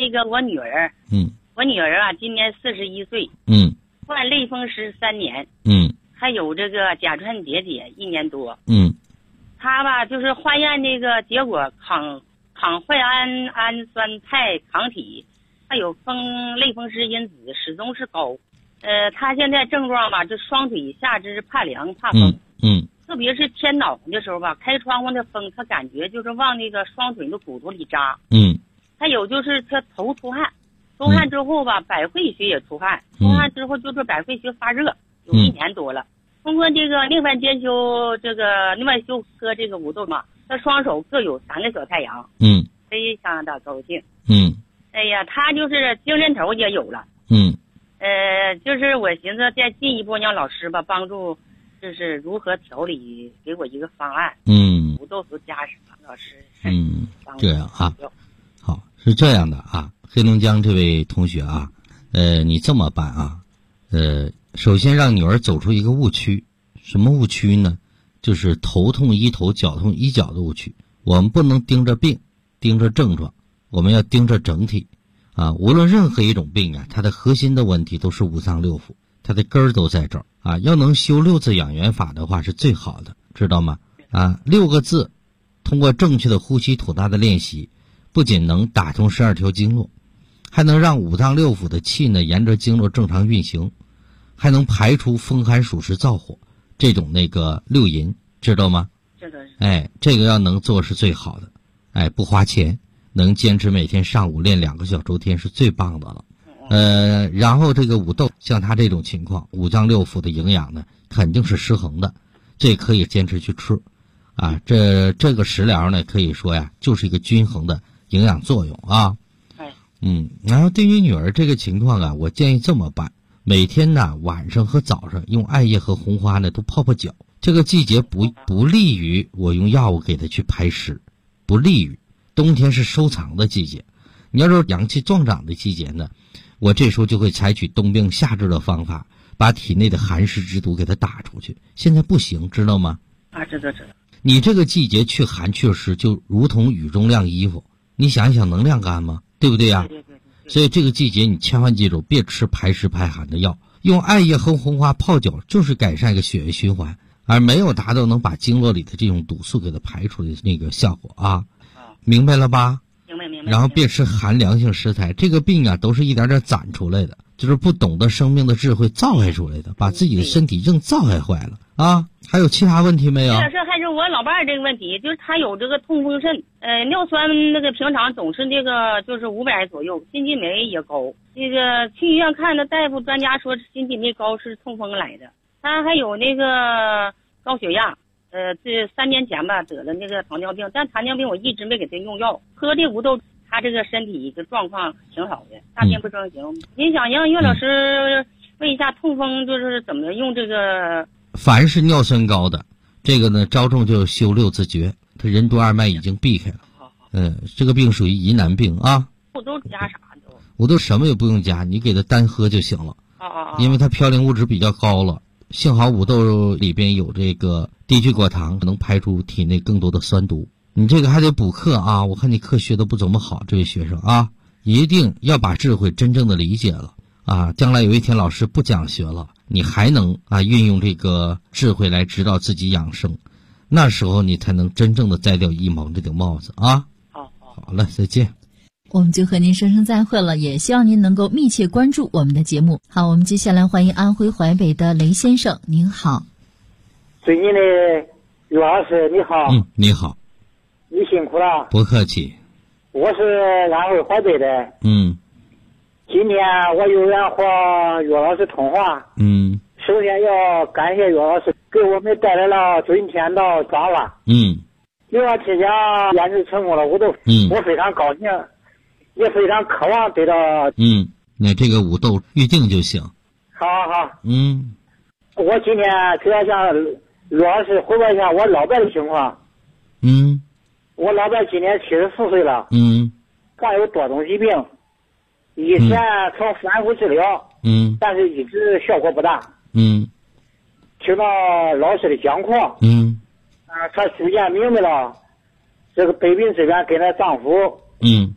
那个我女儿，我女儿啊，今年41岁，患类风湿3年，还有这个甲状结节1年多，她吧就是化验那个结果抗坏氨酸肽抗体，还有类风湿因子始终是高，她现在症状吧，就双腿下肢怕凉怕风，特别是天脑的时候吧，开窗户的风，她感觉就是往那个双腿的骨头里扎，还有就是她头出汗。出汗之后吧，百会穴也出汗，出汗之后就是百会穴发热，有1年多了。通过这个另外兼修这个另外修科这个五豆嘛，他双手各有3个小太阳，非常的高兴。哎呀，他就是精神头也有了。就是我寻思再进一步让老师吧帮助，就是如何调理，给我一个方案。五豆都加什么？老师。 这样啊，好，是这样的啊。黑龙江这位同学啊，你这么办啊，首先让女儿走出一个误区，什么误区呢？就是头痛医头，脚痛医脚的误区。我们不能盯着病，盯着症状，我们要盯着整体啊。无论任何一种病啊，它的核心的问题都是五脏六腑，它的根儿都在这儿啊。要能修6字养元法的话是最好的，知道吗？啊，6个字，通过正确的呼吸吐纳的练习，不仅能打通12条经络，还能让五脏六腑的气呢沿着经络正常运行，还能排除风寒暑湿燥火这种那个六淫，知道吗？ 知道。 这个要能做是最好的，不花钱，能坚持每天上午练2个小周天是最棒的了。然后这个五豆像他这种情况，五脏六腑的营养呢肯定是失衡的，这可以坚持去吃啊。这个食疗呢可以说呀就是一个均衡的营养作用啊。然后对于女儿这个情况啊，我建议这么办，每天呢晚上和早上用艾叶和红花呢都泡泡脚。这个季节不利于我用药物给她去排湿，不利于。冬天是收藏的季节，你要是阳气壮长的季节呢，我这时候就会采取冬病夏治的方法，把体内的寒湿之毒给它打出去。现在不行，知道吗？ 知道。 你这个季节去寒去湿，就如同雨中晾衣服，你想一想能晾干吗？对不对呀？ 对。 所以这个季节你千万记住，别吃排湿排寒的药，用艾叶和红花泡脚就是改善一个血液循环，而没有达到能把经络里的这种毒素给它排出的那个效果啊。明白了吧？明白。然后别吃寒凉性食材，这个病啊都是一点点攒出来的，就是不懂得生命的智慧造害出来的，把自己的身体硬造害坏了啊。还有其他问题没有？ 这还是我老伴儿这个问题，就是他有这个痛风肾，尿酸那个平常总是这个就是500左右，心肌酶也高。这个去医院看的大夫专家说心肌酶高是痛风来的。他还有那个高血压，这3年前吧得了那个糖尿病，但糖尿病我一直没给他用药，喝这五豆，他这个身体的状况挺好的，大便不成形。您想让岳老师问一下痛风就是怎么用这个？ 凡是尿酸高的，这个呢着重就修6字诀，他任督二脉已经避开了。这个病属于疑难病啊。 五豆加啥都？ 五豆什么也不用加，你给他单喝就行了。因为它嘌呤物质比较高了，幸好五豆里边有这个低聚果糖，能排出体内更多的酸毒。你这个还得补课啊，我看你课学的不怎么好，这位学生啊，一定要把智慧真正的理解了啊！将来有一天老师不讲学了，你还能运用这个智慧来指导自己养生，那时候你才能真正的摘掉一毛这顶帽子啊！好了，再见。 我们就和您说声再会了，也希望您能够密切关注我们的节目。好，我们接下来欢迎安徽淮北的雷先生，您好。 最近的岳老师你好。 你好。 你辛苦了。 不客气。 我是安徽淮北的。今天我有缘和岳老师通话。首先要感谢岳老师给我们带来了春天的早晚。6月7日研制成功了，我非常高兴，也非常渴望得到。 那这个五豆预定就行。 好。我今天主要向岳老师汇报一下我老伴的情况。我老伴今年74岁了。患有多种疾病，以前曾反复治疗。但是一直效果不大。听到老师的讲课。她逐渐明白了这个百病之源跟她丈夫。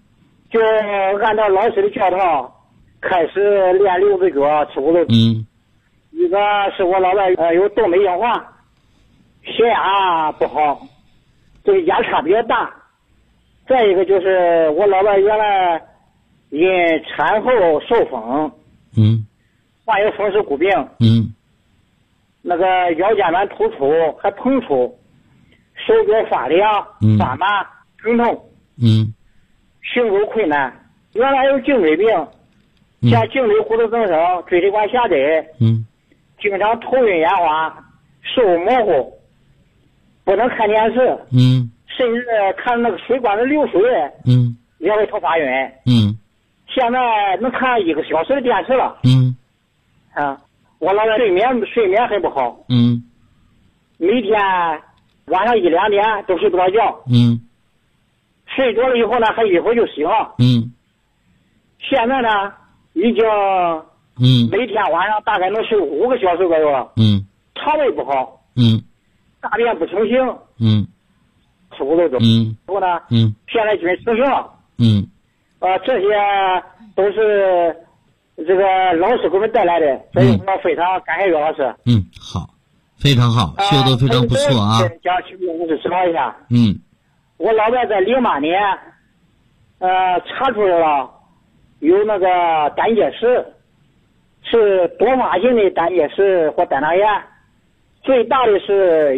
就按照老师的教导开始练6个脚吃骨头。一个是我老伴有动脉硬化，血压不好，这个压差比较大。再一个就是我老伴原来因产后受风，患有风湿骨病，那个腰间盘突出还膨出，手脚发凉、发麻、疼痛，行走困难。原来有颈椎病，像颈椎骨头增生、椎体管狭窄，经常头晕眼花、视物模糊，不能看电视，甚至看那个水管的流水，也会头发晕，现在能看1个小时的电视了，我老伴睡眠很不好，每天晚上1、2点都睡不着觉，睡着了以后呢，还一会儿就醒了，现在呢，已经每天晚上大概能睡5个小时左右了，肠胃不好，大便不成形，吃骨头粥，然后呢，现在均成型了，这些都是这个老师给我们带来的，所以我非常感谢岳老师。 好，非常好，修得非常不错啊。 讲请我指导一下。我老伴在08年，查出来了有那个胆结石，是多发性的胆结石或胆囊炎，最大的是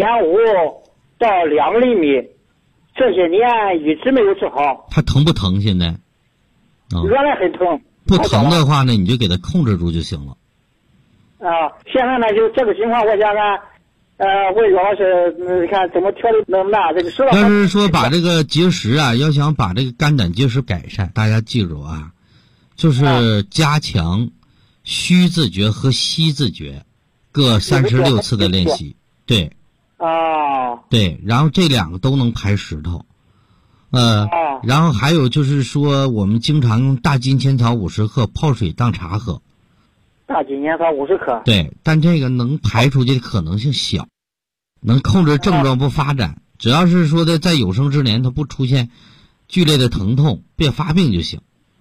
1.5到2厘米，这些年一直没有治好。 他疼不疼？现在？ 原来很疼。 不疼的话呢，你就给他控制住就行了。 现在呢，就这个情况，我想看，问岳老师，看怎么调理那么大这个石头。 要是说把这个结石啊，要想把这个肝胆结石改善，大家记住啊，就是加强虚自觉和吸自觉，各36次的练习。对。对，然后这2个都能排石头。然后还有就是说，我们经常用大金钱草50克泡水当茶喝。 大金钱草50克。 对，但这个能排出去的可能性小，能控制症状不发展。只要是说的在有生之年它不出现剧烈的疼痛，别发病就行。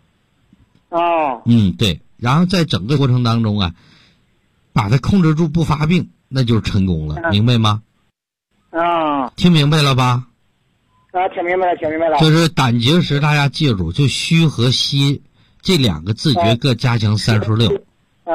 对。然后在整个过程当中啊，把它控制住不发病，那就是成功了，明白吗？听明白了吧？ 听明白了。 就是胆结石，大家记住，就虚和吸这2个自觉各加强36。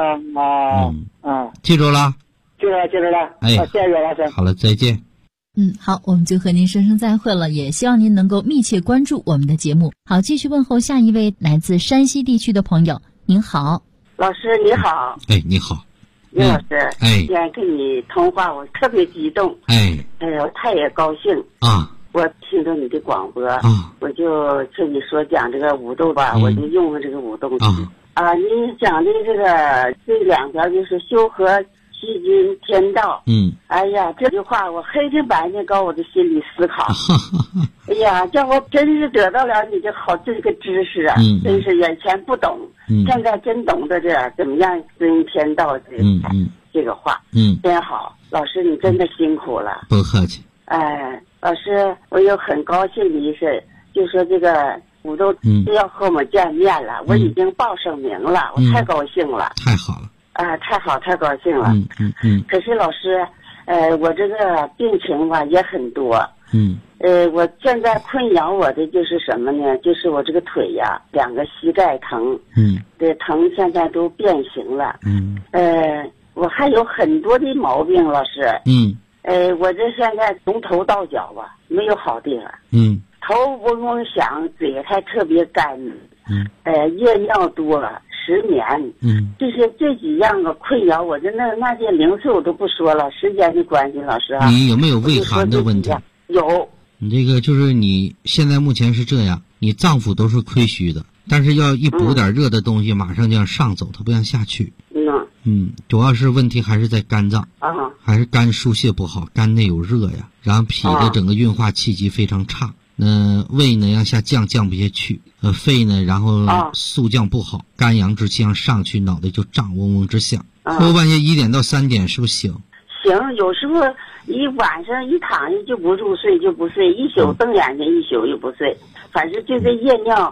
记住了？ 记住了。谢谢岳老师。 好了，再见。 好，我们就和您说声再会了，也希望您能够密切关注我们的节目。好，继续问候下一位来自山西地区的朋友。您好， 老师你好。 你好， 岳老师。今天跟你通话，我特别激动。我太也高兴啊！ 我听着你的广播我就听你说讲这个五豆吧，我就用了这个五豆你讲的这个这2条就是修和细菌天道。哎呀，这句话我黑天白天搞我的心里思考。哎呀，叫我真是得到了你这好这个知识啊，真是眼前不懂，现在真懂得这怎么样遵天道这个话。真好，老师你真的辛苦了。 不客气。 老师，我有很高兴的一事，就说这个五豆要和我们见面了，我已经报上名了，我太高兴了。 太好了。 太高兴了。可是老师，我这个病情吧也很多。我现在困扰我的就是什么呢？就是我这个腿呀，2个膝盖疼。这疼现在都变形了。我还有很多的毛病，老师。我这现在从头到脚吧，没有好地方。头嗡嗡响，嘴还特别干。夜尿多，失眠。就是这几样的困扰我，那些零碎我都不说了，时间的关系，老师啊。 你有没有胃寒的问题？ 有。 你这个就是你现在目前是这样，你脏腑都是亏虚的，但是要一补点热的东西，马上就要上走，它不想下去。主要是问题还是在肝脏，还是肝疏泄不好，肝内有热呀，然后脾的整个运化气机非常差。胃呢要下降不下去，肺呢然后肃降不好，肝阳之气上去，脑袋就胀，嗡嗡直响。后半夜1点到3点是不是醒？ 行，有时候一晚上一躺下就不入睡，就不睡，一宿瞪眼睛，一宿又不睡，反正就这夜尿。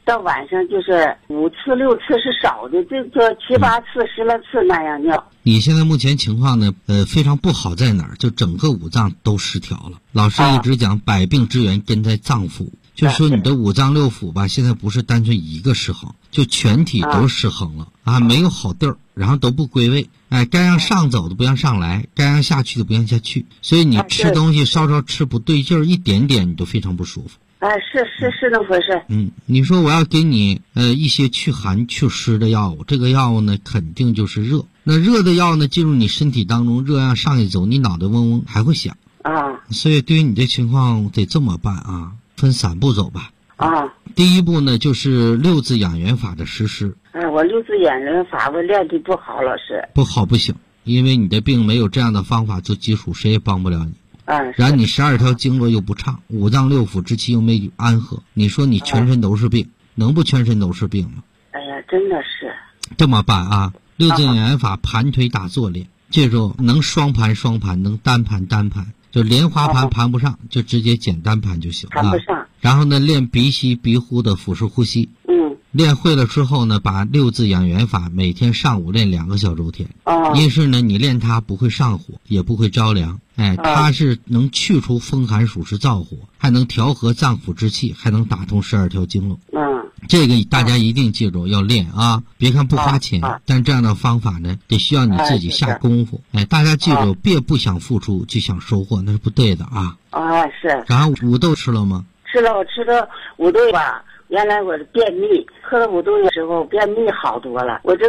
到晚上就是5次6次是少的，这个7、8次10来次那样尿。 你现在目前情况呢，非常不好在哪儿？就整个五脏都失调了。老师一直讲百病之源根在脏腑，就是说你的五脏六腑吧，现在不是单纯一个失衡，就全体都失衡了啊，没有好地儿，然后都不归位。哎，该让上走的不让上来，该让下去的不让下去，所以你吃东西稍稍吃不对劲儿，一点点你都非常不舒服。 是那回事。 你说我要给你一些去寒祛湿的药物，这个药物呢肯定就是热。那热的药呢进入你身体当中，热量上去走，你脑袋嗡嗡还会响啊。 所以对于你这情况得这么办啊，分3步走吧。第一步呢就是6字养元法的实施。 我6字养元法我练的不好，老师。 不好不行，因为你的病没有这样的方法做基础，谁也帮不了你。然后你12条经络又不畅，五脏六腑之气又没安和，你说你全身都是病，能不全身都是病吗？ 哎呀，真的是。 这么办啊，6字养元法盘腿打坐练，记住能双盘双盘，能单盘单盘，就莲花盘盘不上，就直接简单盘就行了。 盘不上。 然后呢，练鼻息鼻呼的腹式呼吸。练会了之后呢，把6字养元法每天上午练2个小周天。因是呢，你练它不会上火，也不会着凉。它是能去除风寒暑湿燥火，还能调和脏腑之气，还能打通12条经络。这个大家一定记住要练啊！别看不花钱，但这样的方法呢，得需要你自己下功夫。大家记住，别不想付出就想收获，那是不对的啊！ 是。 然后五豆吃了吗？ 吃了，我吃了五豆吧。原来我是便秘，喝了五豆的时候便秘好多了。我这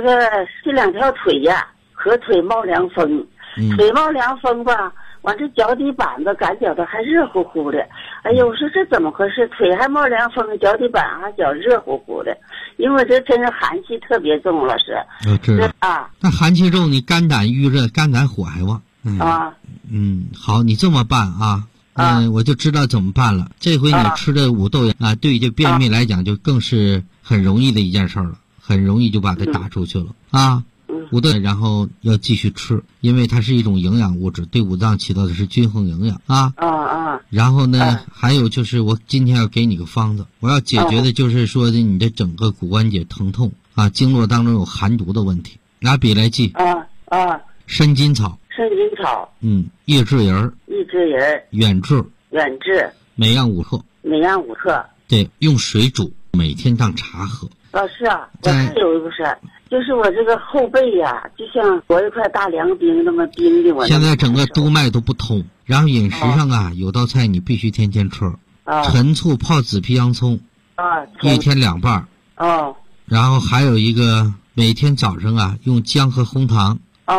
2条腿呀，和腿冒凉风，腿冒凉风吧，完这脚底板子感觉到还热乎乎的。哎呀，我说这怎么回事？腿还冒凉风，脚底板还脚热乎乎的，因为这真是寒气特别重了，是。 我知道那寒气重，你肝胆郁热，肝胆火还旺。好，你这么办啊。我就知道怎么办了。这回你吃的五豆啊，对于这便秘来讲就更是很容易的一件事了，很容易就把它打出去了五豆，然后要继续吃，因为它是一种营养物质，对五脏起到的是均衡营养然后呢，还有就是我今天要给你个方子，我要解决的就是说的你的整个骨关节疼痛经络当中有寒毒的问题。拿笔来记参金草、益智仁、远志、每样5克，对，用水煮，每天当茶喝。 老师我还有一个事，就是我这个后背呀，就像裹一块大凉冰那么冰的。我现在整个督脉都不通，然后饮食上有道菜你必须天天吃。陈醋泡紫皮洋葱，1天2瓣。然后还有一个每天早上用姜和红糖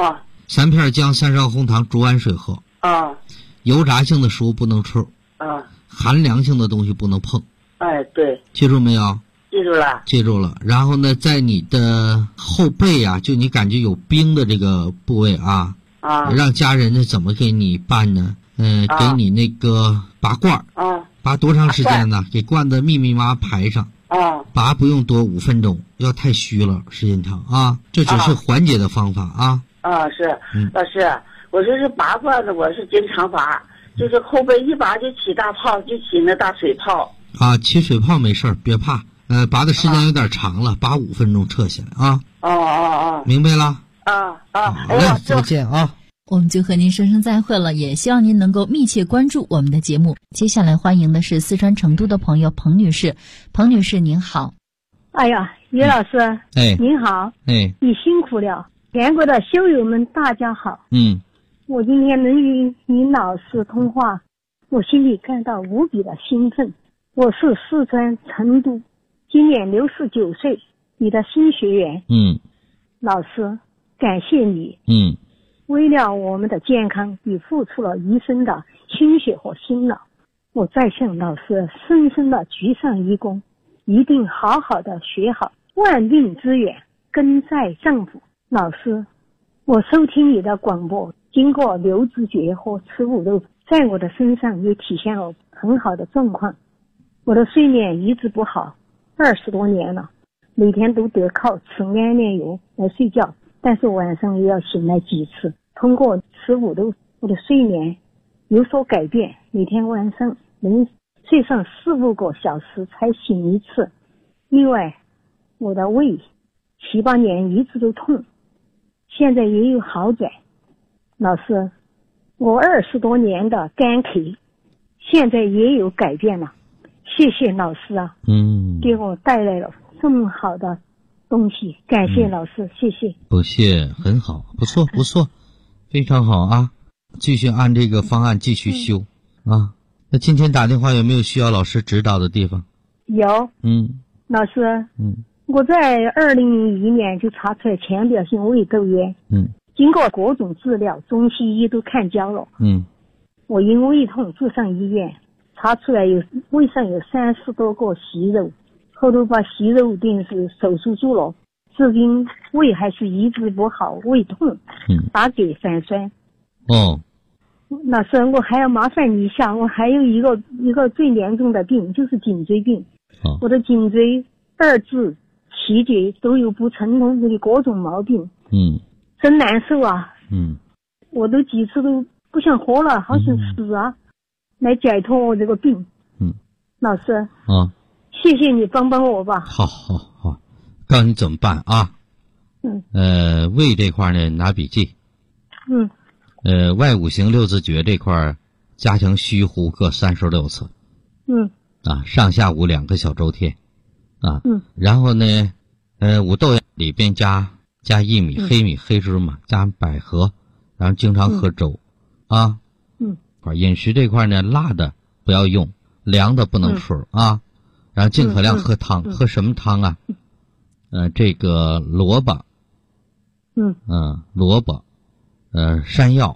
，3片姜3勺红糖煮碗水喝。油炸性的食物不能吃。寒凉性的东西不能碰。 对。 记住没有？ 记住了。 然后呢，在你的后背就你感觉有冰的这个部位让家人呢怎么给你办呢？给你那个拔罐拔多长时间呢？给灌的密密麻麻排上。拔不用多5分钟，要太虚了时间长这只是缓解的方法是。老师，我这是拔罐子，我是经常拔，就是后背一拔就起大泡，就起那大水泡。 起水泡没事儿，别怕。拔的时间有点长了，拔5分钟撤下来明白了？好嘞，再见我们就和您说声再会了，也希望您能够密切关注我们的节目。接下来欢迎的是四川成都的朋友彭女士。彭女士您好。 哎呀，于老师您好。你辛苦了。全国的修友们大家好。我今天能与您老师通话，我心里感到无比的兴奋。我是四川成都今年69岁你的新学员。老师感谢你。为了我们的健康，你付出了一生的心血和辛劳，我再向老师深深的鞠上一躬，一定好好的学好，万病之源根在脏腑。老师，我收听你的广播，经过6字诀和吃五豆，在我的身上也体现了很好的状况。我的睡眠一直不好，20多年了，每天都得靠吃安眠药来睡觉，但是晚上也要醒来几次。通过吃五豆，我的睡眠有所改变，每天晚上能睡上4-5个小时才醒一次。 另外，我的胃7、8年一直都痛，现在也有好转。老师，我20多年的干咳，现在也有改变了。谢谢老师啊，给我带来了这么好的东西，感谢老师，谢谢。 不谢，很好，不错不错，非常好啊！继续按这个方案继续修啊。那今天打电话有没有需要老师指导的地方？ 有。老师，我在2001年就查出来浅表性胃窦炎。经过各种治疗，中西医都看焦了。我因胃痛住上医院，查出来胃上有30多个息肉，后头把息肉定是手术做了，至今胃还是一直不好，胃痛，打嗝反酸。老师，我还要麻烦你一下，我还有一个最严重的病，就是颈椎病。我的颈椎2至7节都有不成通的各种毛病。真难受啊。我都几次都不想活了，好想死啊，来解脱我这个病。老师谢谢你帮帮我吧。 好，告诉你怎么办啊。胃这块呢，拿笔记。外五行6字诀这块加强虚呼各36次。上下午2个小周天。然后呢，五豆里边加薏米、黑米、黑芝麻，加百合，然后经常喝粥。饮食这块呢，辣的不要用，凉的不能吃啊。然后尽可量喝汤。喝什么汤啊？这个萝卜。萝卜。山药。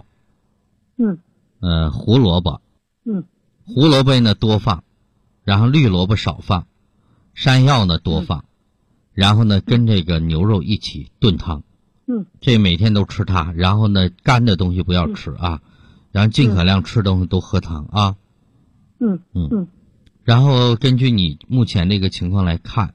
胡萝卜。胡萝卜呢多放，然后绿萝卜少放，山药呢多放，然后呢跟这个牛肉一起炖汤。这每天都吃它，然后呢干的东西不要吃啊，然后尽可量吃东西都喝汤啊。然后根据你目前这个情况来看，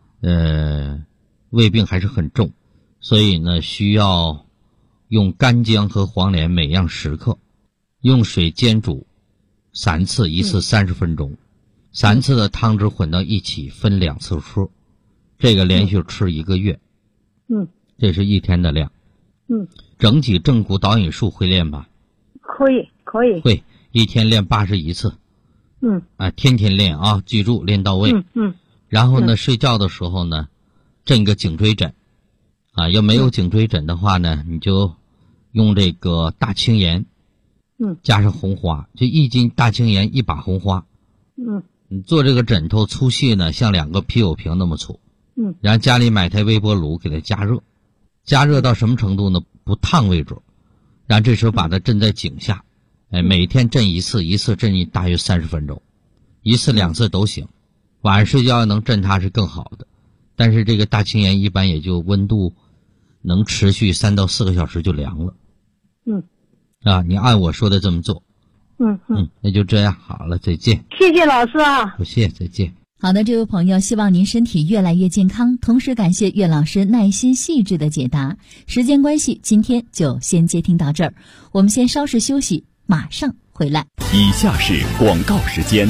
胃病还是很重，所以呢需要用干姜和黄连每样10克，用水煎煮3次，一次30分钟，3次的汤汁混到一起，分2次吃，这个连续吃1个月。这是1天的量。整脊正骨导引术会练吧？ 可以。 会，1天练81次。天天练啊，记住练到位。然后呢，睡觉的时候呢，枕个颈椎枕。要没有颈椎枕的话呢，你就用这个大青盐。加上红花，就1斤大青盐1把红花。你做这个枕头粗细呢，像2个啤酒瓶那么粗。然后家里买台微波炉给它加热到什么程度呢？不烫为止。然后这时候把它枕在颈下，每天枕1次，一次枕大约30分钟，1次2次都行。晚上睡觉能枕它是更好的，但是这个大青盐一般也就温度能持续3到4个小时就凉了。你按我说的这么做。那就这样，好了，再见。 谢谢老师啊。 不谢，再见。 好的，这位朋友，希望您身体越来越健康，同时感谢岳老师耐心细致的解答。时间关系，今天就先接听到这儿，我们先稍事休息，马上回来。 以下是广告时间。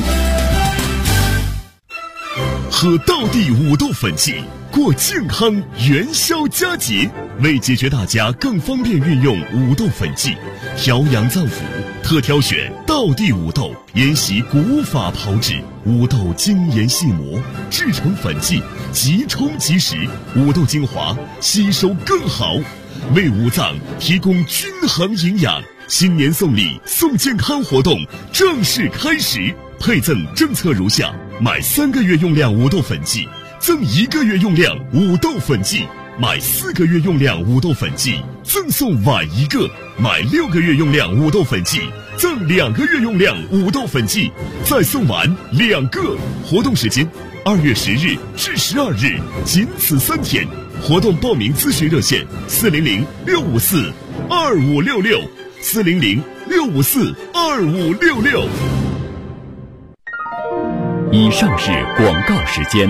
喝道地五豆粉剂，过健康元宵佳节。为解决大家更方便运用五豆粉剂，调养脏腑，特挑选道地五豆，沿袭古法炮制，五豆精研细磨，制成粉剂，即冲即食，五豆精华吸收更好，为五脏提供均衡营养。新年送礼送健康活动正式开始，配赠政策如下：买3个月用量五豆粉剂赠1个月用量五豆粉剂，买4个月用量五豆粉剂赠送碗1个，买6个月用量五豆粉剂赠2个月用量五豆粉剂，再送碗2个。活动时间2月10日至12日，仅此3天。活动报名咨询热线400-654-2566，400-654-2566。以上是广告时间。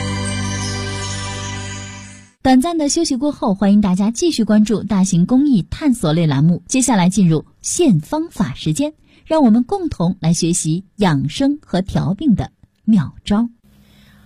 短暂的休息过后，欢迎大家继续关注大型公益探索类栏目。接下来进入现方法时间，让我们共同来学习养生和调病的妙招。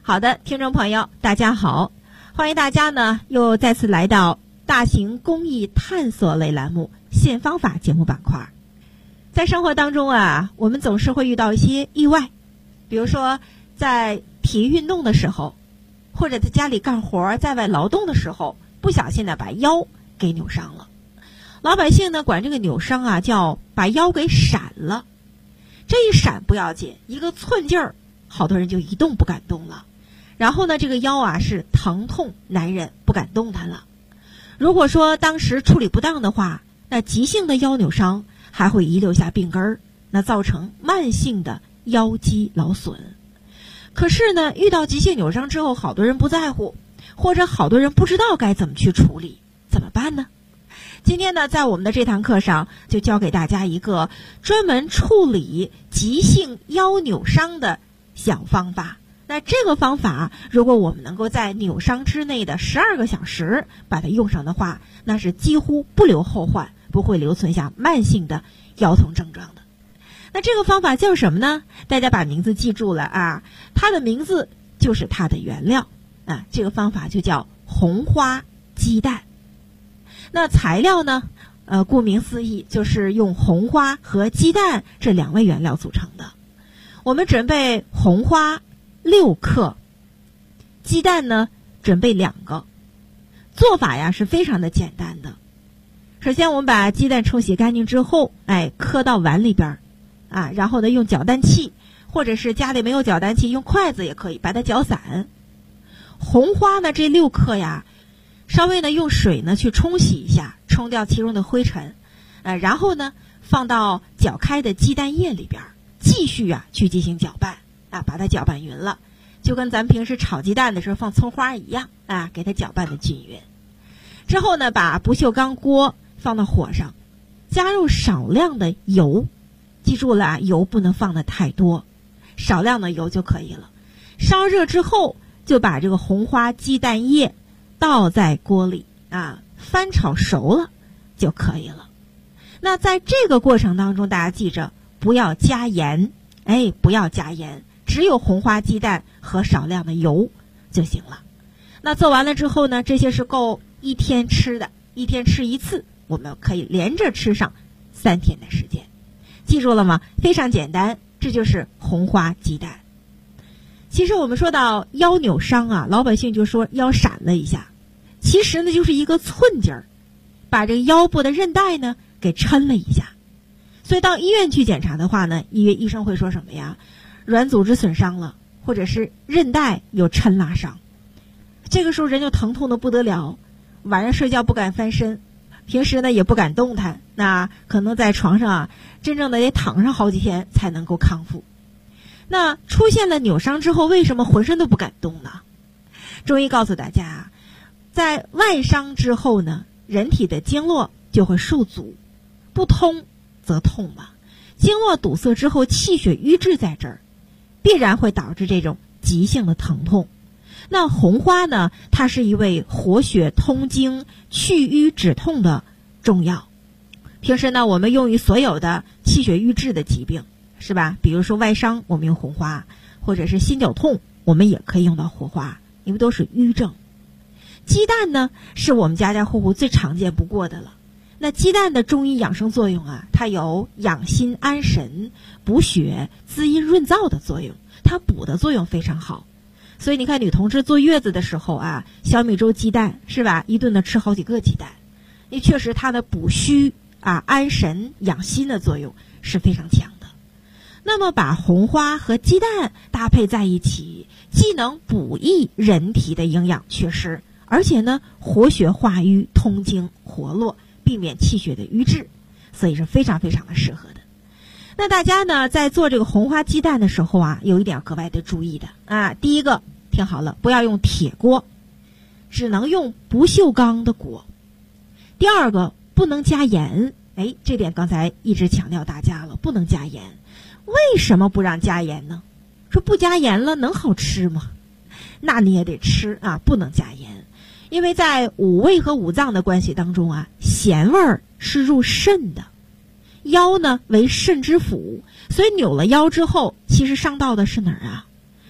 好的，听众朋友，大家好，欢迎大家呢又再次来到大型公益探索类栏目现方法节目板块。在生活当中啊，我们总是会遇到一些意外，比如说在体育运动的时候，或者在家里干活在外劳动的时候，不小心的把腰给扭伤了。老百姓呢管这个扭伤啊叫把腰给闪了。这一闪不要紧，一个寸劲儿，好多人就一动不敢动了。然后呢，这个腰啊是疼痛难忍，不敢动弹了。如果说当时处理不当的话，那急性的腰扭伤还会遗留下病根儿，那造成慢性的腰肌劳损。可是呢，遇到急性扭伤之后，好多人不在乎，或者好多人不知道该怎么去处理，怎么办呢？今天呢，在我们的这堂课上，就教给大家一个专门处理急性腰扭伤的小方法。那这个方法，如果我们能够在扭伤之内的12个小时把它用上的话，那是几乎不留后患，不会留存下慢性的腰痛症状的。那这个方法叫什么呢？大家把名字记住了啊，它的名字就是它的原料啊。这个方法就叫红花鸡蛋。那材料呢？顾名思义，就是用红花和鸡蛋这2味原料组成的。我们准备红花6克，鸡蛋呢准备2个。做法呀是非常的简单的。首先我们把鸡蛋冲洗干净之后，磕到碗里边啊，然后呢用搅蛋器，或者是家里没有搅蛋器，用筷子也可以把它搅散。红花呢这6克呀，稍微呢用水呢去冲洗一下，冲掉其中的灰尘，然后呢放到搅开的鸡蛋液里边，继续啊去进行搅拌啊，把它搅拌匀了，就跟咱们平时炒鸡蛋的时候放葱花一样啊，给它搅拌的均匀。之后呢，把不锈钢锅放到火上，加入少量的油，记住了啊，油不能放的太多，少量的油就可以了。烧热之后，就把这个红花鸡蛋液倒在锅里啊，翻炒熟了就可以了。那在这个过程当中，大家记着不要加盐，不要加盐，只有红花鸡蛋和少量的油就行了。那做完了之后呢，这些是够1天吃的，1天吃1次，我们可以连着吃上3天的时间。记住了吗？非常简单，这就是红花鸡蛋。其实我们说到腰扭伤啊，老百姓就说腰闪了一下，其实呢就是一个寸劲儿，把这个腰部的韧带呢给抻了一下。所以到医院去检查的话呢，医生会说什么呀？软组织损伤了，或者是韧带有抻拉伤。这个时候人就疼痛的不得了，晚上睡觉不敢翻身，平时呢也不敢动弹，那可能在床上啊，真正的得躺上好几天才能够康复。那出现了扭伤之后，为什么浑身都不敢动呢？中医告诉大家，在外伤之后呢，人体的经络就会受阻，不通则痛嘛。经络堵塞之后，气血瘀滞在这儿，必然会导致这种急性的疼痛。那红花呢，它是一味活血通经、去瘀止痛的中药。平时呢，我们用于所有的气血瘀滞的疾病，是吧？比如说外伤，我们用红花，或者是心绞痛，我们也可以用到红花，因为都是瘀症。鸡蛋呢，是我们家家户户最常见不过的了。那鸡蛋的中医养生作用啊，它有养心安神、补血、滋阴润燥的作用，它补的作用非常好。所以你看女同志坐月子的时候啊，小米粥鸡蛋是吧，一顿的吃好几个鸡蛋，因为确实它的补虚啊、安神养心的作用是非常强的。那么把红花和鸡蛋搭配在一起，既能补益人体的营养缺失，而且呢活血化瘀、通经活络，避免气血的瘀滞，所以是非常非常的适合的。那大家呢在做这个红花鸡蛋的时候啊，有一点格外的注意的啊。第一个，听好了，不要用铁锅，只能用不锈钢的锅。第二个，不能加盐，这点刚才一直强调大家了，不能加盐。为什么不让加盐呢？说不加盐了能好吃吗？那你也得吃啊，不能加盐。因为在五味和五脏的关系当中啊，咸味儿是入肾的，腰呢为肾之府，所以扭了腰之后，其实伤到的是哪儿啊？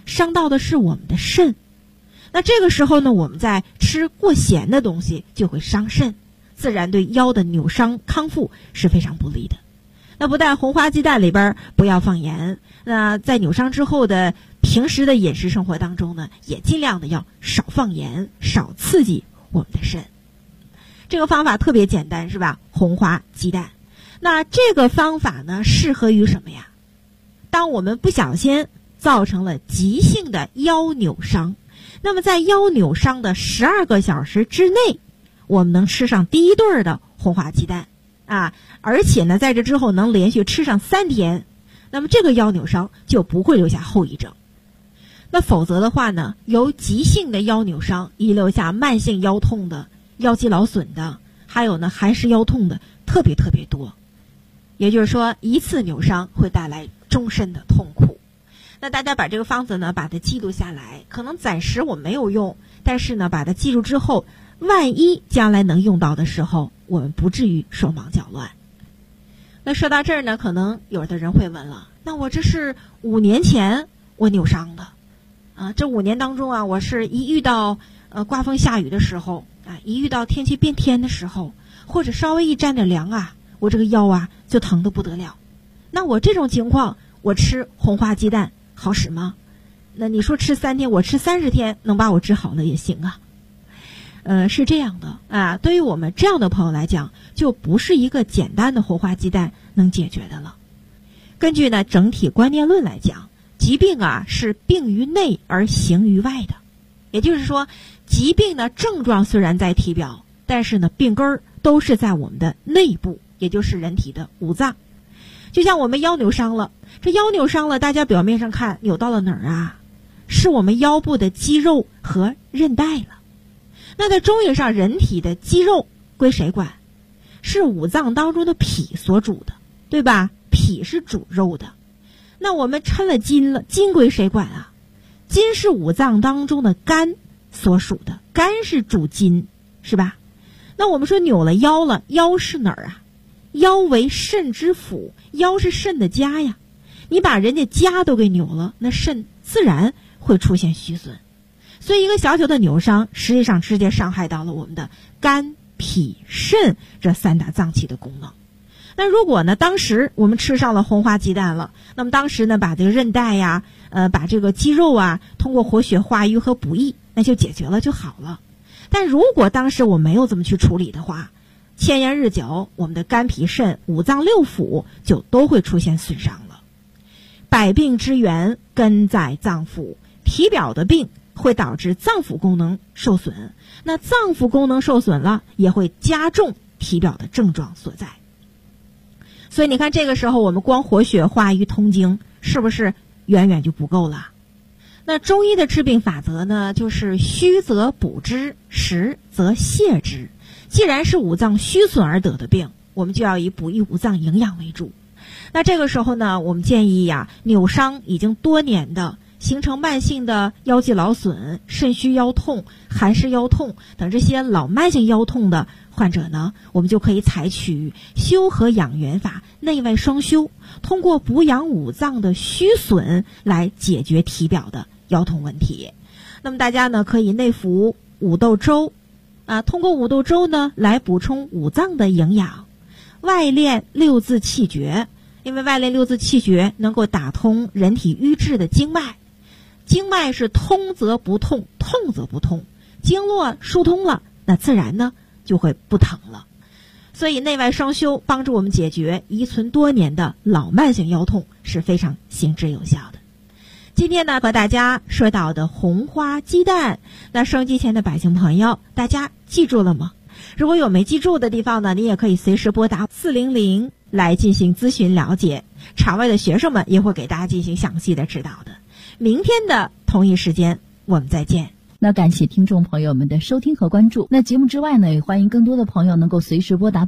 伤到的是我们的肾。那这个时候呢，我们在吃过咸的东西就会伤肾，自然对腰的扭伤康复是非常不利的。那不但红花鸡蛋里边不要放盐，那在扭伤之后的平时的饮食生活当中呢，也尽量的要少放盐，少刺激我们的肾。这个方法特别简单，是吧？红花鸡蛋。那这个方法呢，适合于什么呀？当我们不小心造成了急性的腰扭伤，那么在腰扭伤的12个小时之内，我们能吃上第一顿的红花鸡蛋啊，而且呢，在这之后能连续吃上3天，那么这个腰扭伤就不会留下后遗症。那否则的话呢，由急性的腰扭伤遗留下慢性腰痛的、腰肌劳损的，还有呢寒湿腰痛的特别多。也就是说，一次扭伤会带来终身的痛苦。那大家把这个方子呢，把它记录下来，可能暂时我没有用，但是呢，把它记住之后，万一将来能用到的时候，我们不至于手忙脚乱。那说到这儿呢，可能有的人会问了，那我这是5年前我扭伤的啊，这5年当中啊，我是一遇到刮风下雨的时候啊，一遇到天气变天的时候，或者稍微一沾点凉啊，我这个腰啊就疼得不得了。那我这种情况，我吃红花鸡蛋好使吗？那你说吃3天，我吃30天能把我治好了也行啊。是这样的啊，对于我们这样的朋友来讲，就不是一个简单的红花鸡蛋能解决的了。根据呢整体观念论来讲，疾病啊是病于内而行于外的，也就是说，疾病的症状虽然在体表，但是呢病根儿都是在我们的内部，也就是人体的五脏。就像我们腰扭伤了，这腰扭伤了，大家表面上看扭到了哪儿啊？是我们腰部的肌肉和韧带了。那在中医上，人体的肌肉归谁管？是五脏当中的脾所主的，对吧？脾是主肉的。那我们抻了筋了，筋归谁管啊？筋是五脏当中的肝所属的，肝是主筋，是吧？那我们说扭了腰了，腰是哪儿啊？腰为肾之府，腰是肾的家呀。你把人家家都给扭了，那肾自然会出现虚损。所以一个小小的扭伤，实际上直接伤害到了我们的肝、脾、肾这3大脏器的功能。那如果呢，当时我们吃上了红花鸡蛋了，那么当时呢，把这个韧带呀，把这个肌肉啊，通过活血化瘀和补益，那就解决了就好了。但如果当时我没有这么去处理的话，千年日久，我们的肝脾肾五脏六腑就都会出现损伤了。百病之源根在脏腑，体表的病会导致脏腑功能受损，那脏腑功能受损了，也会加重体表的症状所在。所以你看，这个时候我们光活血化瘀通经，是不是远远就不够了？那中医的治病法则呢，就是虚则补之，实则泻之。既然是五脏虚损而得的病，我们就要以补益五脏营养为主。那这个时候呢，我们建议呀，扭伤已经多年的，形成慢性的腰肌劳损、肾虚腰痛、寒湿腰痛等这些老慢性腰痛的患者呢，我们就可以采取修和养元法，内外双修，通过补养五脏的虚损来解决体表的腰痛问题。那么大家呢，可以内服五豆粥通过五豆粥呢来补充五脏的营养，外练六字气诀，因为外练六字气诀能够打通人体瘀滞的经脉。经脉是通则不痛，痛则不通，经络疏通了，那自然呢就会不疼了。所以内外双修帮助我们解决遗存多年的老慢性腰痛是非常行之有效的。今天呢和大家说到的红花鸡蛋，那收音机前的百姓朋友，大家记住了吗？如果有没记住的地方呢，你也可以随时拨打400来进行咨询了解，场外的学生们也会给大家进行详细的指导的。明天的同一时间我们再见。 那感谢听众朋友们的收听和关注。那节目之外呢，也欢迎更多的朋友能够随时拨打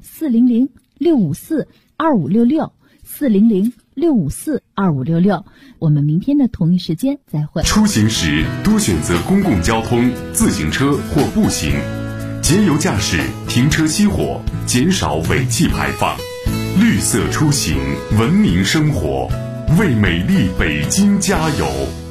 400-654-2566，400-654-2566。我们明天的同一时间再会。 出行时多选择公共交通、自行车或步行，节油驾驶，停车熄火，减少尾气排放。绿色出行，文明生活，为美丽北京加油。